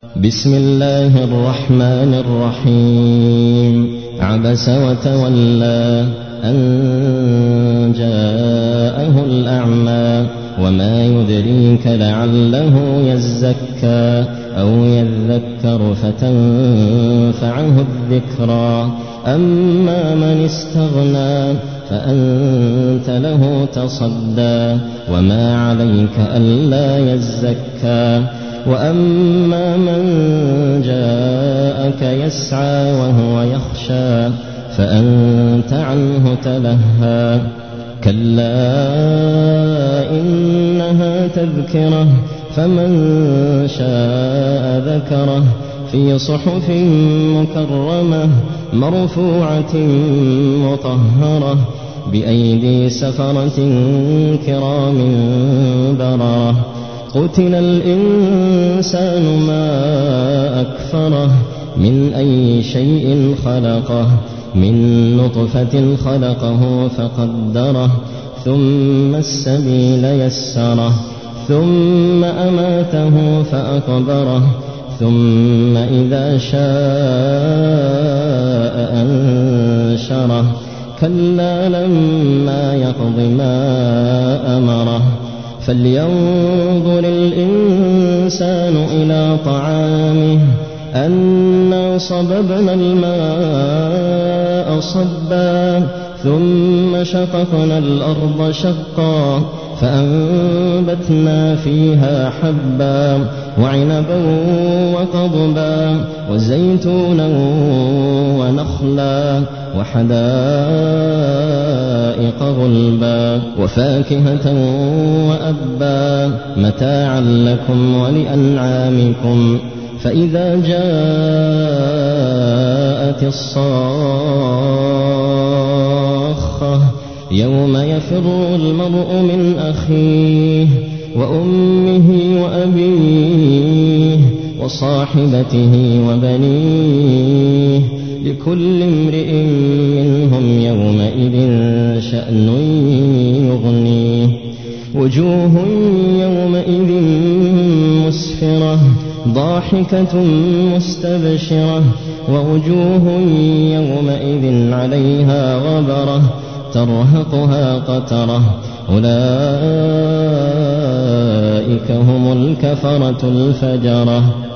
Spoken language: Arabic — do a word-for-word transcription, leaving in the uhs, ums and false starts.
بسم الله الرحمن الرحيم. عبس وتولى أن جاءه الأعمى وما يدريك لعله يزكى أو يذكر فتنفعه الذكرى. أما من استغنى فأنت له تصدى وما عليك ألا يزكى. وأما من جاءك يسعى وهو يخشى فأنت عنه تلهى. كلا إنها تذكرة فمن شاء ذكره في صحف مكرمة مرفوعة مطهرة بأيدي سفرة كرام بررة. قتل الإنسان ما أكفره من أي شيء خلقه من نطفة خلقه فقدره ثم السبيل يسره ثم أماته فأقبره ثم إذا شاء أنشره. كلا لما يقض ما أمره. فلينظر الإنسان إلى طعامه أنا صببنا الماء صبا ثم شققنا الأرض شقا فأنبتنا فيها حبا وعنبا وقضبا وزيتونا ونخلا وحدائق غلبا وفاكهة وأبا متاعا لكم ولأنعامكم. فإذا جاءت الصاخة يوم يفر المرء من أخيه وأمه وأبيه وصاحبته وبنيه لكل امرئ منهم يومئذ شأن يغنيه. وجوه يومئذ مسفرة ضاحكة مستبشرة ووجوه يومئذ عليها غبرة ترهقها قترة. أولئك هم الكفرة الفجرة.